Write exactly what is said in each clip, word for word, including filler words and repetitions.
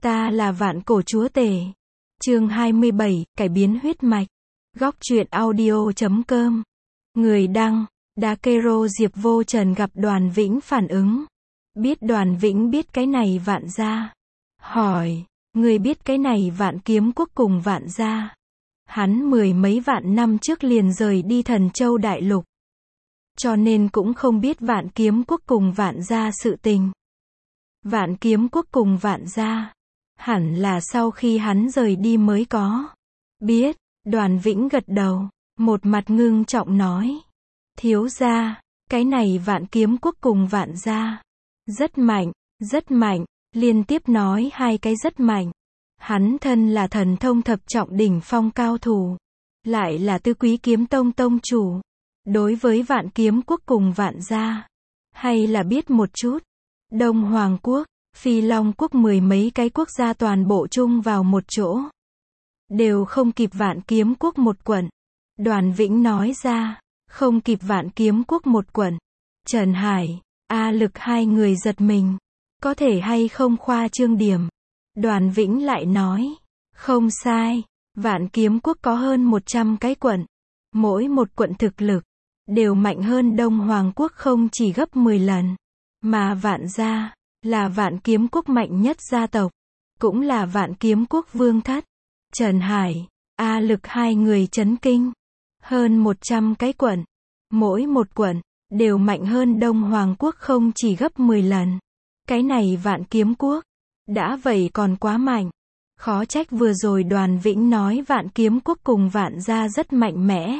Ta là vạn cổ chúa tể. Chương hai mươi bảy, cải biến huyết mạch. Góc truyện audio chấm com. Người đăng, Dakero. Diệp Vô Trần gặp Đoàn Vĩnh phản ứng. Biết Đoàn Vĩnh biết cái này Vạn gia. Hỏi, người biết cái này Vạn Kiếm Quốc cùng Vạn gia? Hắn mười mấy vạn năm trước liền rời đi Thần Châu Đại Lục, cho nên cũng không biết Vạn Kiếm Quốc cùng Vạn gia sự tình. Vạn Kiếm Quốc cùng Vạn gia, hẳn là sau khi hắn rời đi mới có. Biết. Đoàn Vĩnh gật đầu, một mặt ngưng trọng nói. Thiếu gia, cái này Vạn Kiếm Quốc cùng Vạn gia rất mạnh, rất mạnh, liên tiếp nói hai cái rất mạnh. Hắn thân là thần thông thập trọng đỉnh phong cao thủ, lại là Tứ Quý Kiếm Tông tông chủ. Đối với Vạn Kiếm Quốc cùng Vạn gia, hay là biết một chút. Đông Hoàng Quốc, Phi Long Quốc, mười mấy cái quốc gia toàn bộ chung vào một chỗ, đều không kịp Vạn Kiếm Quốc một quận. Đoàn Vĩnh nói ra, không kịp Vạn Kiếm Quốc một quận. Trần Hải, A Lực hai người giật mình. Có thể hay không khoa trương điểm? Đoàn Vĩnh lại nói, không sai, Vạn Kiếm Quốc có hơn một trăm cái quận. Mỗi một quận thực lực đều mạnh hơn Đông Hoàng Quốc không chỉ gấp mười lần. Mà Vạn gia là Vạn Kiếm Quốc mạnh nhất gia tộc, cũng là Vạn Kiếm Quốc vương thất. Trần Hải, A Lực hai người chấn kinh. Hơn một trăm cái quận, mỗi một quận đều mạnh hơn Đông Hoàng Quốc không chỉ gấp mười lần. Cái này Vạn Kiếm Quốc đã vậy còn quá mạnh. Khó trách vừa rồi Đoàn Vĩnh nói Vạn Kiếm Quốc cùng Vạn gia rất mạnh mẽ.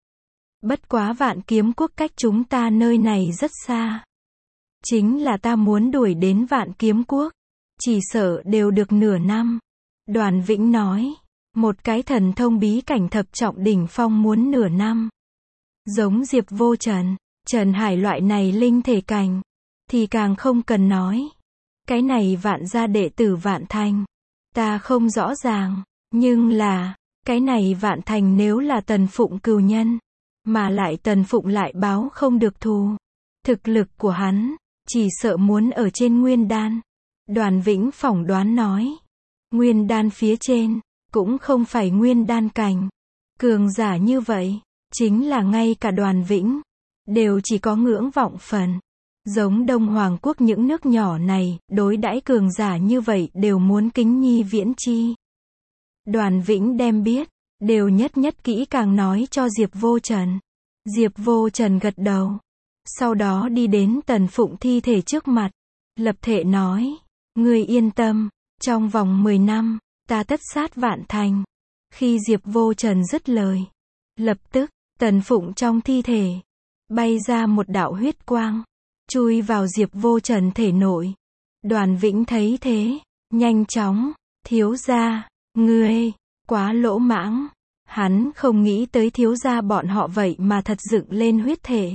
Bất quá Vạn Kiếm Quốc cách chúng ta nơi này rất xa. Chính là ta muốn đuổi đến Vạn Kiếm Quốc, chỉ sợ đều được nửa năm. Đoàn Vĩnh nói, một cái thần thông bí cảnh thập trọng đỉnh phong muốn nửa năm. Giống Diệp Vô Trần, Trần Hải loại này linh thể cảnh, thì càng không cần nói. Cái này Vạn gia đệ tử Vạn Thành, ta không rõ ràng, nhưng là, cái này Vạn Thành nếu là Tần Phụng cừu nhân, mà lại Tần Phụng lại báo không được thù, thực lực của hắn chỉ sợ muốn ở trên Nguyên Đan. Đoàn Vĩnh phỏng đoán nói, Nguyên Đan phía trên cũng không phải Nguyên Đan cảnh. Cường giả như vậy, chính là ngay cả Đoàn Vĩnh đều chỉ có ngưỡng vọng phần. Giống Đông Hoàng Quốc những nước nhỏ này, đối đãi cường giả như vậy đều muốn kính nhi viễn chi. Đoàn Vĩnh đem biết, đều nhất nhất kỹ càng nói cho Diệp Vô Trần. Diệp Vô Trần gật đầu, sau đó đi đến Tần Phụng thi thể trước mặt, lập thể nói, ngươi yên tâm, trong vòng mười năm, ta tất sát Vạn Thành. Khi Diệp Vô Trần dứt lời, lập tức, Tần Phụng trong thi thể bay ra một đạo huyết quang, chui vào Diệp Vô Trần thể nội. Đoàn Vĩnh thấy thế, nhanh chóng, thiếu gia, ngươi, quá lỗ mãng. Hắn không nghĩ tới thiếu gia bọn họ vậy mà thật dựng lên huyết thể.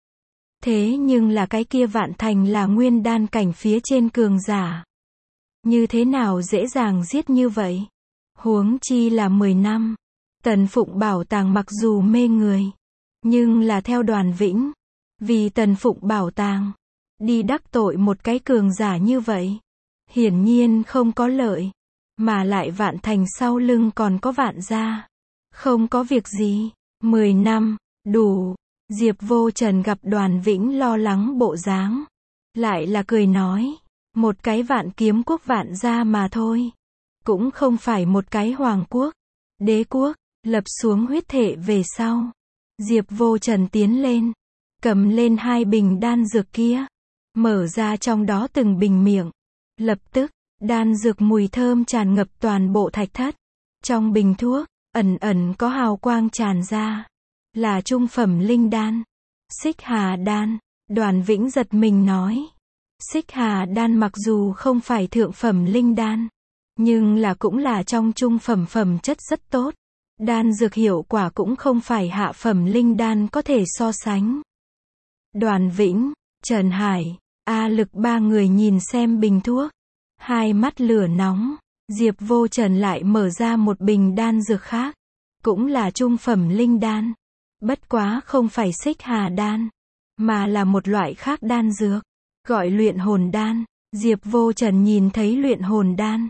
Thế nhưng là cái kia Vạn Thành là Nguyên Đan cảnh phía trên cường giả. Như thế nào dễ dàng giết như vậy? Huống chi là mười năm. Tần Phụng bảo tàng mặc dù mê người, nhưng là theo Đoàn Vĩnh, vì Tần Phụng bảo tàng, đi đắc tội một cái cường giả như vậy, hiển nhiên không có lợi. Mà lại Vạn Thành sau lưng còn có Vạn gia. Không có việc gì, mười năm, đủ. Diệp Vô Trần gặp Đoàn Vĩnh lo lắng bộ dáng, lại là cười nói, một cái Vạn Kiếm Quốc Vạn gia mà thôi, cũng không phải một cái Hoàng Quốc, Đế Quốc. Lập xuống huyết thể về sau, Diệp Vô Trần tiến lên, cầm lên hai bình đan dược kia, mở ra trong đó từng bình miệng. Lập tức, đan dược mùi thơm tràn ngập toàn bộ thạch thất. Trong bình thuốc, ẩn ẩn có hào quang tràn ra, là trung phẩm linh đan, Xích Hà đan. Đoàn Vĩnh giật mình nói, Xích Hà đan mặc dù không phải thượng phẩm linh đan, nhưng là cũng là trong trung phẩm phẩm chất rất tốt. Đan dược hiệu quả cũng không phải hạ phẩm linh đan có thể so sánh. Đoàn Vĩnh, Trần Hải, A Lực ba người nhìn xem bình thuốc, hai mắt lửa nóng. Diệp Vô Trần lại mở ra một bình đan dược khác, cũng là trung phẩm linh đan, bất quá không phải Xích Hà đan, mà là một loại khác đan dược, gọi luyện hồn đan. Diệp Vô Trần nhìn thấy luyện hồn đan,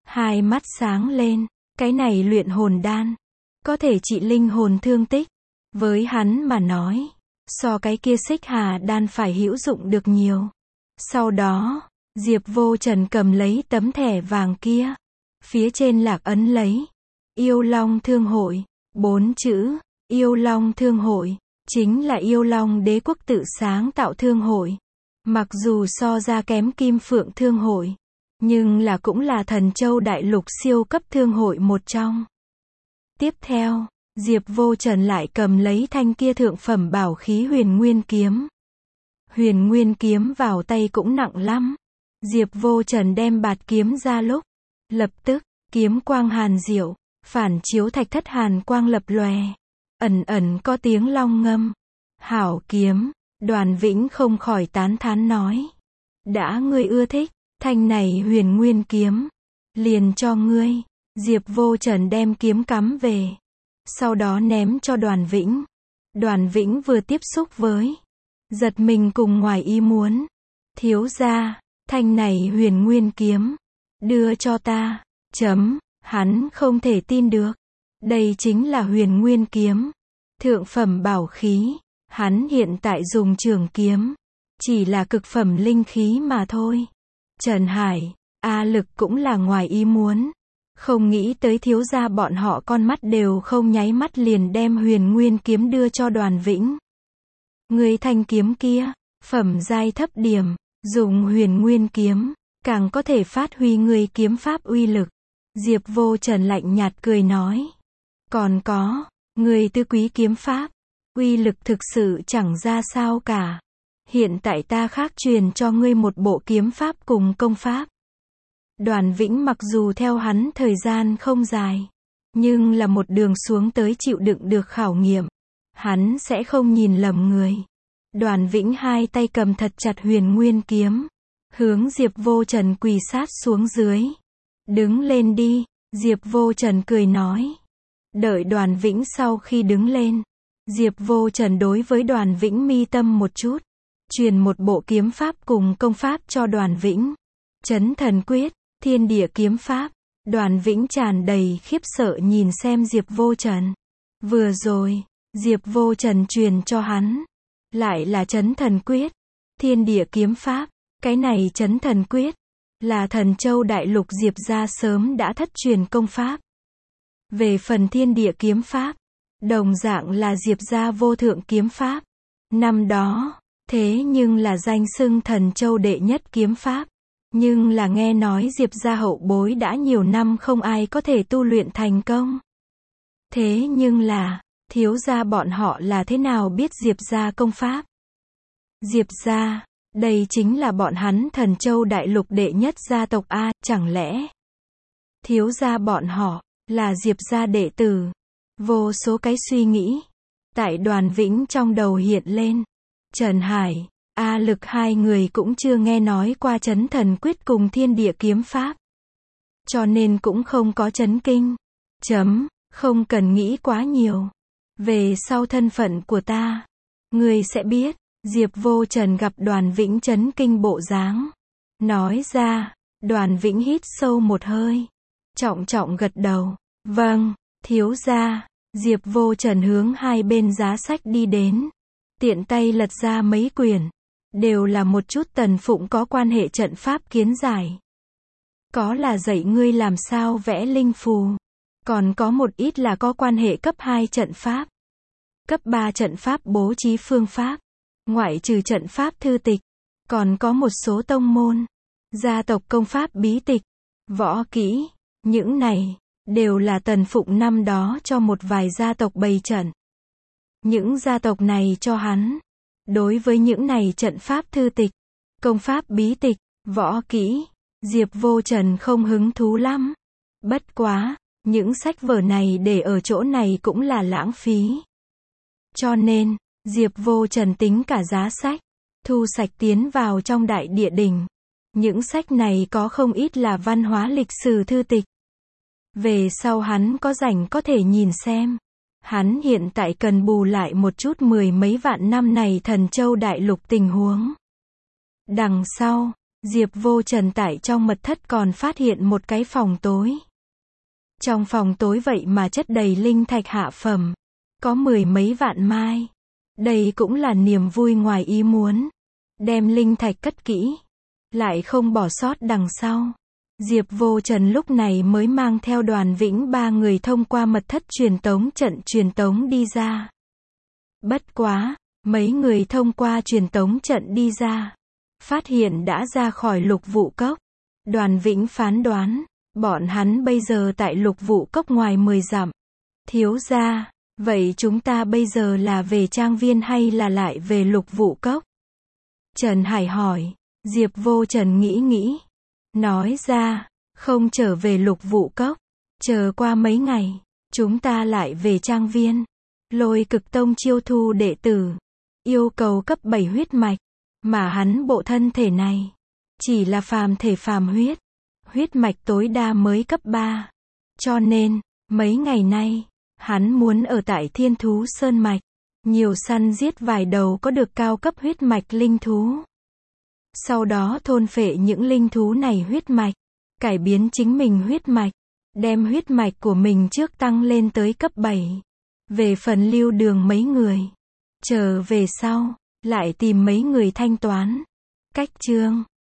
Hai mắt sáng lên, cái này luyện hồn đan, có thể trị linh hồn thương tích. Với hắn mà nói, so cái kia xích hà đan phải hữu dụng được nhiều. Sau đó, Diệp Vô Trần cầm lấy tấm thẻ vàng kia. Phía trên lạc ấn lấy Yêu Long Thương Hội, bốn chữ, Yêu Long Thương Hội, chính là Yêu Long Đế quốc tự sáng tạo thương hội. Mặc dù so ra kém Kim Phượng Thương Hội, nhưng là cũng là Thần Châu Đại Lục siêu cấp thương hội một trong. Tiếp theo, Diệp Vô Trần lại cầm lấy thanh kia thượng phẩm bảo khí Huyền Nguyên Kiếm. Huyền Nguyên Kiếm vào tay cũng nặng lắm. Diệp Vô Trần đem bạt kiếm ra lúc, lập tức, kiếm quang hàn diệu, phản chiếu thạch thất hàn quang lập lòe, ẩn ẩn có tiếng long ngâm. Hảo kiếm, Đoàn Vĩnh không khỏi tán thán nói. Đã ngươi ưa thích, thanh này Huyền Nguyên Kiếm, liền cho ngươi. Diệp Vô Trần đem kiếm cắm về, sau đó ném cho Đoàn Vĩnh. Đoàn Vĩnh vừa tiếp xúc với, giật mình cùng ngoài ý muốn. Thiếu gia, thanh này Huyền Nguyên Kiếm, đưa cho ta. Chấm, hắn không thể tin được. Đây chính là Huyền Nguyên Kiếm, thượng phẩm bảo khí. Hắn hiện tại dùng trường kiếm, chỉ là cực phẩm linh khí mà thôi. Trần Hải, A Lực cũng là ngoài ý muốn. Không nghĩ tới thiếu gia bọn họ con mắt đều không nháy mắt liền đem Huyền Nguyên Kiếm đưa cho Đoàn Vĩnh. Người thanh kiếm kia, phẩm giai thấp điểm, dùng Huyền Nguyên Kiếm, càng có thể phát huy người kiếm pháp uy lực. Diệp Vô Trần lạnh nhạt cười nói. Còn có, người tứ quý kiếm pháp, uy lực thực sự chẳng ra sao cả. Hiện tại ta khác truyền cho ngươi một bộ kiếm pháp cùng công pháp. Đoàn Vĩnh mặc dù theo hắn thời gian không dài, nhưng là một đường xuống tới chịu đựng được khảo nghiệm. Hắn sẽ không nhìn lầm người. Đoàn Vĩnh hai tay cầm thật chặt Huyền Nguyên Kiếm, hướng Diệp Vô Trần quỳ sát xuống dưới. Đứng lên đi, Diệp Vô Trần cười nói. Đợi Đoàn Vĩnh sau khi đứng lên, Diệp Vô Trần đối với Đoàn Vĩnh mi tâm một chút, truyền một bộ kiếm pháp cùng công pháp cho Đoàn Vĩnh. Chấn Thần Quyết, Thiên Địa Kiếm Pháp. Đoàn Vĩnh tràn đầy khiếp sợ nhìn xem Diệp Vô Trần. Vừa rồi, Diệp Vô Trần truyền cho hắn, lại là Chấn Thần Quyết, Thiên Địa Kiếm Pháp. Cái này Chấn Thần Quyết, là Thần Châu Đại Lục Diệp gia sớm đã thất truyền công pháp. Về phần Thiên Địa Kiếm Pháp, đồng dạng là Diệp gia vô thượng kiếm pháp. Năm đó, thế nhưng là danh xưng Thần Châu đệ nhất kiếm pháp. Nhưng là nghe nói Diệp gia hậu bối đã nhiều năm không ai có thể tu luyện thành công. Thế nhưng là, thiếu gia bọn họ là thế nào biết Diệp gia công pháp? Diệp gia, đây chính là bọn hắn Thần Châu Đại Lục đệ nhất gia tộc A, chẳng lẽ thiếu gia bọn họ là Diệp gia đệ tử? Vô số cái suy nghĩ tại Đoàn Vĩnh trong đầu hiện lên. Trần Hải, A Lực hai người cũng chưa nghe nói qua Chấn Thần Quyết cùng Thiên Địa Kiếm Pháp, cho nên cũng không có chấn kinh. Chấm, không cần nghĩ quá nhiều. Về sau thân phận của ta, người sẽ biết. Diệp Vô Trần gặp Đoàn Vĩnh chấn kinh bộ dáng, nói ra. Đoàn Vĩnh hít sâu một hơi, trọng trọng gật đầu. Vâng, thiếu gia. Diệp Vô Trần hướng hai bên giá sách đi đến, tiện tay lật ra mấy quyển, đều là một chút Tần Phụng có quan hệ trận pháp kiến giải. Có là dạy ngươi làm sao vẽ linh phù, còn có một ít là có quan hệ cấp hai trận pháp, cấp ba trận pháp bố trí phương pháp. Ngoại trừ trận pháp thư tịch, còn có một số tông môn, gia tộc công pháp bí tịch, võ kỹ. Những này đều là Tần Phụng năm đó cho một vài gia tộc bày trận. Những gia tộc này cho hắn. Đối với những này trận pháp thư tịch, công pháp bí tịch, võ kỹ, Diệp Vô Trần không hứng thú lắm. Bất quá, những sách vở này để ở chỗ này cũng là lãng phí. Cho nên, Diệp Vô Trần tính cả giá sách, thu sạch tiến vào trong đại địa đình. Những sách này có không ít là văn hóa lịch sử thư tịch. Về sau hắn có rảnh có thể nhìn xem. Hắn hiện tại cần bù lại một chút mười mấy vạn năm này Thần Châu Đại Lục tình huống. Đằng sau, Diệp Vô Trần tại trong mật thất còn phát hiện một cái phòng tối. Trong phòng tối vậy mà chất đầy linh thạch hạ phẩm. Có mười mấy vạn mai. Đây cũng là niềm vui ngoài ý muốn. Đem linh thạch cất kỹ. Lại không bỏ sót đằng sau. Diệp Vô Trần lúc này mới mang theo Đoàn Vĩnh ba người thông qua mật thất truyền tống trận truyền tống đi ra. Bất quá, mấy người thông qua truyền tống trận đi ra. Phát hiện đã ra khỏi Lục Vụ Cốc. Đoàn Vĩnh phán đoán, bọn hắn bây giờ tại Lục Vụ Cốc ngoài mười dặm. Thiếu gia, vậy chúng ta bây giờ là về trang viên hay là lại về Lục Vụ Cốc? Trần Hải hỏi. Diệp Vô Trần nghĩ nghĩ. Nói ra, không trở về Lục Vụ Cốc. Chờ qua mấy ngày, chúng ta lại về trang viên. Lôi Cực Tông chiêu thu đệ tử. Yêu cầu cấp bảy huyết mạch. Mà hắn bộ thân thể này. Chỉ là phàm thể phàm huyết. Huyết mạch tối đa mới cấp ba. Cho nên, mấy ngày nay, hắn muốn ở tại Thiên Thú Sơn Mạch. Nhiều săn giết vài đầu có được cao cấp huyết mạch linh thú. Sau đó thôn phệ những linh thú này huyết mạch. Cải biến chính mình huyết mạch. Đem huyết mạch của mình trước tăng lên tới cấp bảy. Về phần Lưu Đường mấy người. Chờ về sau, lại tìm mấy người thanh toán. Cách chương